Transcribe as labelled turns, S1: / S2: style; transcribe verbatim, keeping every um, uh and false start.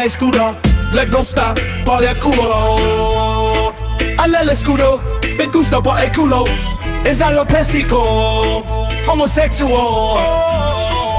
S1: lei scuro, le gusta por el culo. A lei le scuro, me gusta por el culo. Es alopésico, homosexual.